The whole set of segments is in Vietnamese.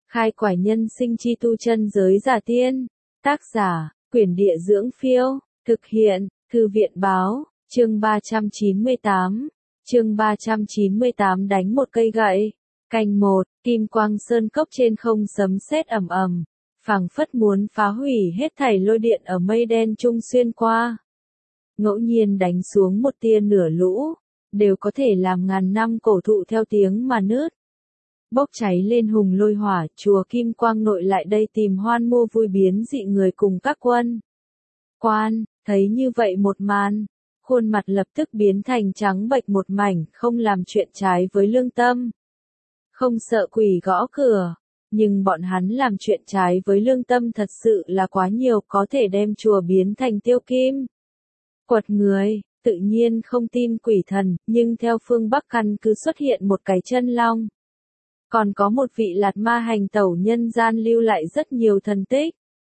Khai quải nhân sinh chi tu chân giới giả tiên. Tác giả, Quyển Địa Dưỡng Phiêu. Thực hiện, Thư viện Báo. Chương 398. Chương 398 đánh một cây gậy. Canh 1, Kim Quang Sơn Cốc trên không sấm sét ầm ầm, phảng phất muốn phá hủy hết thảy lôi điện ở mây đen trung xuyên qua. Ngẫu nhiên đánh xuống một tia nửa lũ, đều có thể làm ngàn năm cổ thụ theo tiếng mà nứt. Bốc cháy lên hùng lôi hỏa, chùa Kim Quang nội lại đây tìm hoan mô vui biến dị người cùng các quân. Quan, thấy như vậy một màn, khuôn mặt lập tức biến thành trắng bệch một mảnh, không làm chuyện trái với lương tâm. Không sợ quỷ gõ cửa, nhưng bọn hắn làm chuyện trái với lương tâm thật sự là quá nhiều, có thể đem chùa biến thành tiêu kim. Quật người, tự nhiên không tin quỷ thần, nhưng theo phương Bắc căn cứ xuất hiện một cái chân long. Còn có một vị lạt ma hành tẩu nhân gian lưu lại rất nhiều thần tích.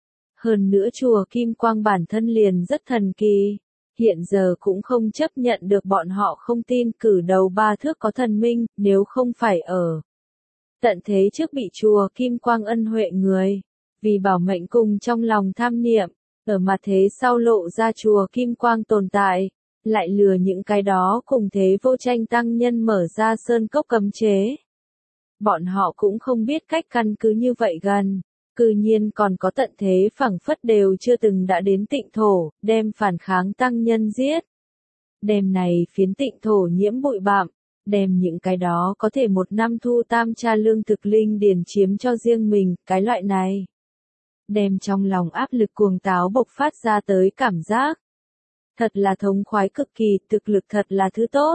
Hơn nữa chùa Kim Quang bản thân liền rất thần kỳ. Hiện giờ cũng không chấp nhận được bọn họ không tin cử đầu ba thước có thần minh, nếu không phải ở tận thế trước bị chùa Kim Quang ân huệ người. Vì bảo mệnh cùng trong lòng tham niệm, ở mặt thế sau lộ ra chùa Kim Quang tồn tại, lại lừa những cái đó cùng thế vô tranh tăng nhân mở ra sơn cốc cấm chế. Bọn họ cũng không biết cách căn cứ như vậy gần, cư nhiên còn có tận thế phảng phất đều chưa từng đã đến Tịnh thổ, đem phản kháng tăng nhân giết. Đêm này phiến Tịnh thổ nhiễm bụi bặm, đem những cái đó có thể một năm thu tam tra lương thực linh điền chiếm cho riêng mình, cái loại này. Đem trong lòng áp lực cuồng táo bộc phát ra tới cảm giác. Thật là thống khoái cực kỳ, thực lực thật là thứ tốt.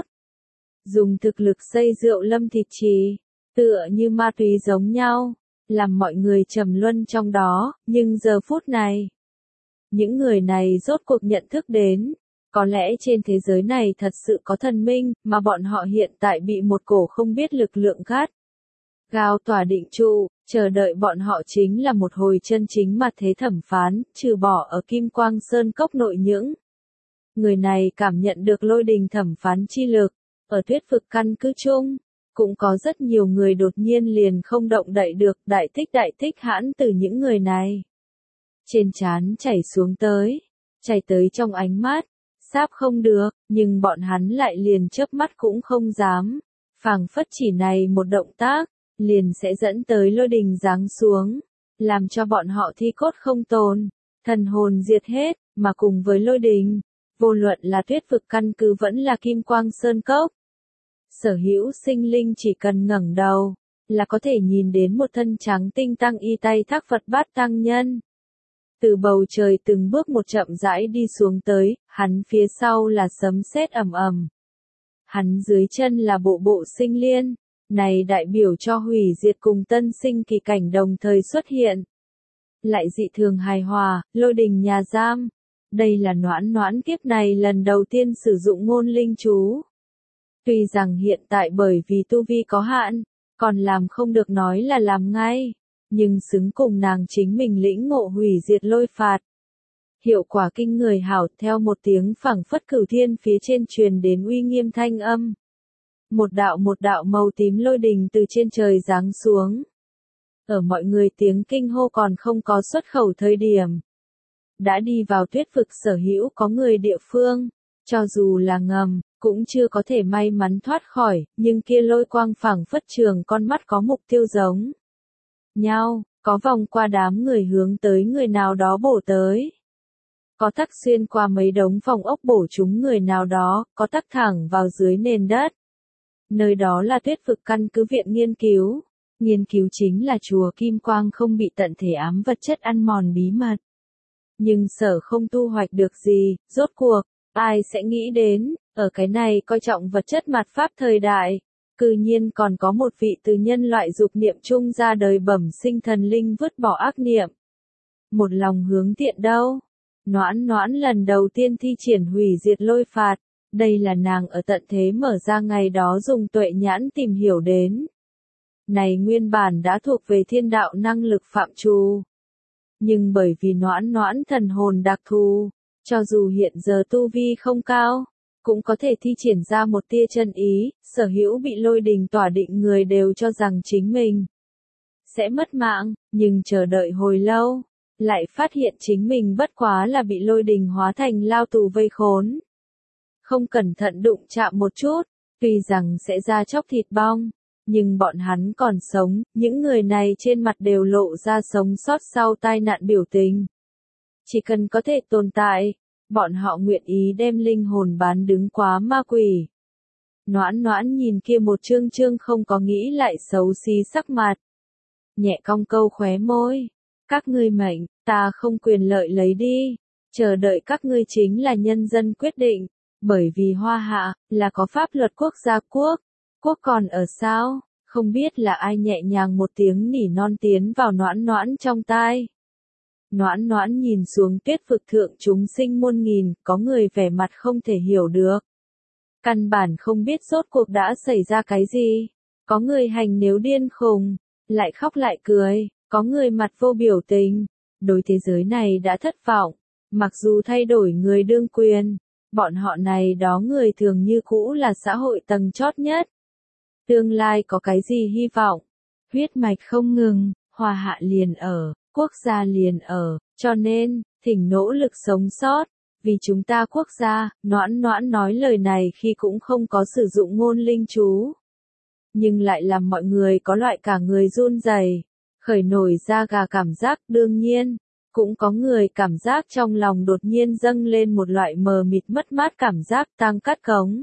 Dùng thực lực xây rượu lâm thịt trì, tựa như ma túy giống nhau, làm mọi người trầm luân trong đó, nhưng giờ phút này, những người này rốt cuộc nhận thức đến, có lẽ trên thế giới này thật sự có thần minh, mà bọn họ hiện tại bị một cổ không biết lực lượng gắt gao tỏa định trụ, chờ đợi bọn họ chính là một hồi chân chính mặt thế thẩm phán, trừ bỏ ở Kim Quang Sơn Cốc nội những người này cảm nhận được lôi đình thẩm phán chi lực, ở thuyết vực căn cứ chung. Cũng có rất nhiều người đột nhiên liền không động đậy được, đại thích hãn từ những người này. Trên trán chảy xuống tới, chảy tới trong ánh mắt, sáp không được, nhưng bọn hắn lại liền chớp mắt cũng không dám. Phảng phất chỉ này một động tác, liền sẽ dẫn tới lôi đình giáng xuống, làm cho bọn họ thi cốt không tồn, thần hồn diệt hết, mà cùng với lôi đình, vô luận là thuyết vực căn cứ vẫn là Kim Quang Sơn Cốc. Sở hữu sinh linh chỉ cần ngẩng đầu, là có thể nhìn đến một thân trắng tinh tăng y tay thác Phật Bát tăng nhân. Từ bầu trời từng bước một chậm rãi đi xuống tới, hắn phía sau là sấm sét ầm ầm. Hắn dưới chân là bộ bộ sinh liên, này đại biểu cho hủy diệt cùng tân sinh kỳ cảnh đồng thời xuất hiện. Lại dị thường hài hòa, lôi đình nhà giam. Đây là Noãn kiếp này lần đầu tiên sử dụng ngôn linh chú. Tuy rằng hiện tại bởi vì tu vi có hạn, còn làm không được nói là làm ngay, nhưng xứng cùng nàng chính mình lĩnh ngộ hủy diệt lôi phạt. Hiệu quả kinh người hảo, theo một tiếng phảng phất cửu thiên phía trên truyền đến uy nghiêm thanh âm. Một đạo màu tím lôi đình từ trên trời giáng xuống. Ở mọi người tiếng kinh hô còn không có xuất khẩu thời điểm. Đã đi vào thuyết vực sở hữu có người địa phương, cho dù là ngầm, cũng chưa có thể may mắn thoát khỏi, nhưng kia lôi quang phảng phất trường con mắt có mục tiêu giống nhau, có vòng qua đám người hướng tới người nào đó bổ tới. Có tắc xuyên qua mấy đống phòng ốc bổ trúng người nào đó, có tắc thẳng vào dưới nền đất. Nơi đó là thuyết vực căn cứ viện nghiên cứu chính là chùa Kim Quang không bị tận thể ám vật chất ăn mòn bí mật. Nhưng sở không tu hoạch được gì, rốt cuộc, ai sẽ nghĩ đến, ở cái này coi trọng vật chất mạt pháp thời đại, cư nhiên còn có một vị từ nhân loại dục niệm chung ra đời bẩm sinh thần linh vứt bỏ ác niệm. Một lòng hướng thiện đâu. Noãn lần đầu tiên thi triển hủy diệt lôi phạt, đây là nàng ở tận thế mở ra ngày đó dùng tuệ nhãn tìm hiểu đến. Này nguyên bản đã thuộc về thiên đạo năng lực phạm trù. Nhưng bởi vì noãn thần hồn đặc thù, cho dù hiện giờ tu vi không cao, cũng có thể thi triển ra một tia chân ý, sở hữu bị lôi đình tỏa định người đều cho rằng chính mình sẽ mất mạng, nhưng chờ đợi hồi lâu, lại phát hiện chính mình bất quá là bị lôi đình hóa thành lao tù vây khốn. Không cẩn thận đụng chạm một chút, tuy rằng sẽ ra chóc thịt bong, nhưng bọn hắn còn sống, những người này trên mặt đều lộ ra sống sót sau tai nạn biểu tình. Chỉ cần có thể tồn tại, bọn họ nguyện ý đem linh hồn bán đứng quá ma quỷ. Noãn Noãn nhìn kia một trương trương không có nghĩ lại xấu xí sắc mặt. Nhẹ cong câu khóe môi. Các ngươi mệnh, ta không quyền lợi lấy đi. Chờ đợi các ngươi chính là nhân dân quyết định. Bởi vì Hoa Hạ, là có pháp luật quốc gia quốc. Quốc còn ở sao? Không biết là ai nhẹ nhàng một tiếng nỉ non tiến vào Noãn Noãn trong tai. Noãn Noãn nhìn xuống Tuyết vực thượng chúng sinh muôn nghìn, có người vẻ mặt không thể hiểu được. Căn bản không biết rốt cuộc đã xảy ra cái gì. Có người hành nếu điên khùng, lại khóc lại cười, có người mặt vô biểu tình. Đối thế giới này đã thất vọng, mặc dù thay đổi người đương quyền, bọn họ này đó người thường như cũ là xã hội tầng chót nhất. Tương lai có cái gì hy vọng? Huyết mạch không ngừng, Hoa Hạ liền ở, quốc gia liền ở, cho nên, thỉnh nỗ lực sống sót. Vì chúng ta quốc gia, Noãn Noãn nói lời này khi cũng không có sử dụng ngôn linh chú. Nhưng lại làm mọi người có loại cả người run rẩy, khởi nổi da gà cảm giác. Đương nhiên, cũng có người cảm giác trong lòng đột nhiên dâng lên một loại mờ mịt mất mát cảm giác tang cắt cống.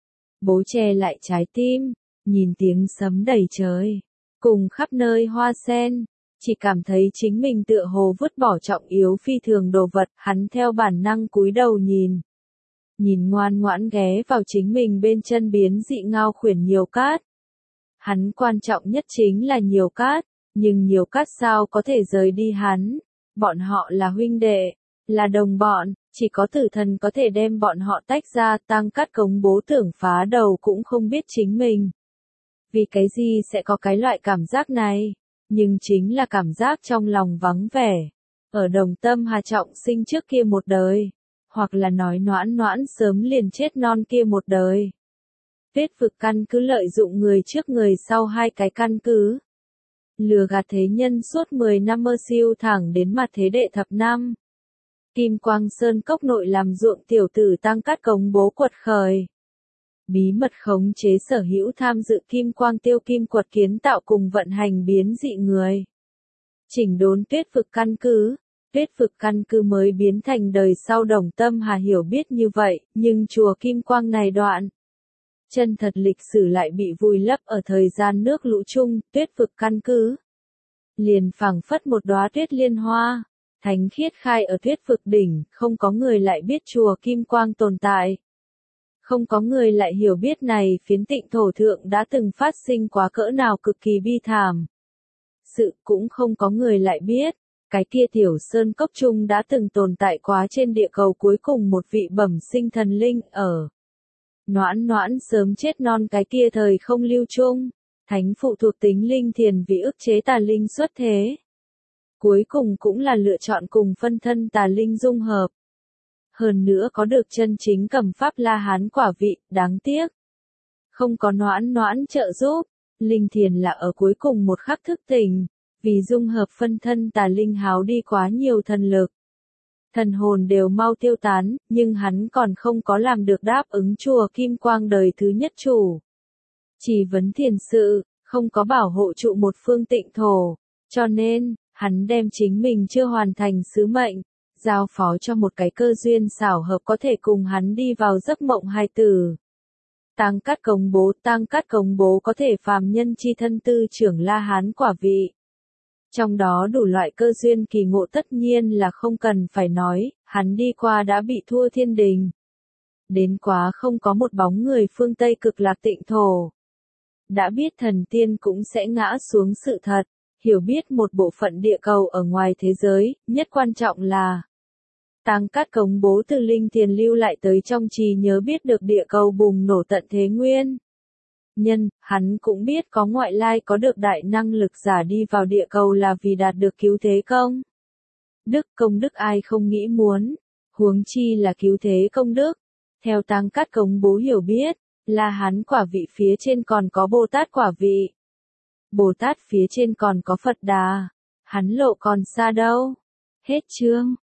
Bố che lại trái tim, nhìn tiếng sấm đầy trời, cùng khắp nơi hoa sen. Chỉ cảm thấy chính mình tựa hồ vứt bỏ trọng yếu phi thường đồ vật, hắn theo bản năng cúi đầu nhìn. Nhìn ngoan ngoãn ghé vào chính mình bên chân biến dị ngao khuyển nhiều cát. Hắn quan trọng nhất chính là nhiều cát, nhưng nhiều cát sao có thể rời đi hắn. Bọn họ là huynh đệ, là đồng bọn, chỉ có tử thần có thể đem bọn họ tách ra. Tang Cát Cống bố tưởng phá đầu cũng không biết chính mình. Vì cái gì sẽ có cái loại cảm giác này? Nhưng chính là cảm giác trong lòng vắng vẻ. Ở Đồng Tâm Hà trọng sinh trước kia một đời. Hoặc là nói Noãn Noãn sớm liền chết non kia một đời. Tuyết vực căn cứ lợi dụng người trước người sau hai cái căn cứ. Lừa gạt thế nhân suốt 10 năm mơ siêu thẳng đến mặt thế đệ thập năm. Kim Quang Sơn cốc nội làm ruộng tiểu tử Tang Cát Cống bố quật khởi. Bí mật khống chế sở hữu tham dự Kim Quang Tiêu Kim quật kiến tạo cùng vận hành biến dị người. Chỉnh đốn Tuyết vực căn cứ. Tuyết vực căn cứ mới biến thành đời sau Đồng Tâm Hà hiểu biết như vậy, nhưng chùa Kim Quang này đoạn. Chân thật lịch sử lại bị vùi lấp ở thời gian nước lũ chung. Tuyết vực căn cứ liền phảng phất một đóa tuyết liên hoa, thánh khiết khai ở Tuyết vực đỉnh. Không có người lại biết chùa Kim Quang tồn tại. Không có người lại hiểu biết này phiến tịnh thổ thượng đã từng phát sinh quá cỡ nào cực kỳ bi thảm. Sự cũng không có người lại biết, cái kia tiểu sơn cốc chung đã từng tồn tại quá trên địa cầu cuối cùng một vị bẩm sinh thần linh ở. Noãn Noãn sớm chết non cái kia thời không lưu chung, thánh phụ thuộc tính linh thiền vì ức chế tà linh xuất thế. Cuối cùng cũng là lựa chọn cùng phân thân tà linh dung hợp. Hơn nữa có được chân chính cầm pháp La Hán quả vị, đáng tiếc. Không có Noãn Noãn trợ giúp, linh thiền là ở cuối cùng một khắc thức tỉnh, vì dung hợp phân thân tà linh háo đi quá nhiều thần lực. Thần hồn đều mau tiêu tán, nhưng hắn còn không có làm được đáp ứng chùa Kim Quang đời thứ nhất chủ. Chỉ vấn thiền sự, không có bảo hộ trụ một phương tịnh thổ, cho nên, hắn đem chính mình chưa hoàn thành sứ mệnh, giao phó cho một cái cơ duyên xảo hợp có thể cùng hắn đi vào giấc mộng hài tử. Tang Cát Cống bố có thể phàm nhân chi thân tư trưởng La Hán quả vị. Trong đó đủ loại cơ duyên kỳ ngộ tất nhiên là không cần phải nói, hắn đi qua đã bị thua thiên đình. Đến quá không có một bóng người phương Tây cực lạc tịnh thổ. Đã biết thần tiên cũng sẽ ngã xuống sự thật, hiểu biết một bộ phận địa cầu ở ngoài thế giới, nhất quan trọng là Tang Cát Cống bố từ linh thiền lưu lại tới trong trí nhớ biết được địa cầu bùng nổ tận thế nguyên. Hắn cũng biết có ngoại lai có được đại năng lực giả đi vào địa cầu là vì đạt được cứu thế công. Công đức ai không nghĩ muốn, huống chi là cứu thế công đức. Theo Tang Cát Cống bố hiểu biết, là hắn quả vị phía trên còn có Bồ Tát quả vị. Bồ Tát phía trên còn có Phật Đà, hắn lộ còn xa đâu. Hết chương.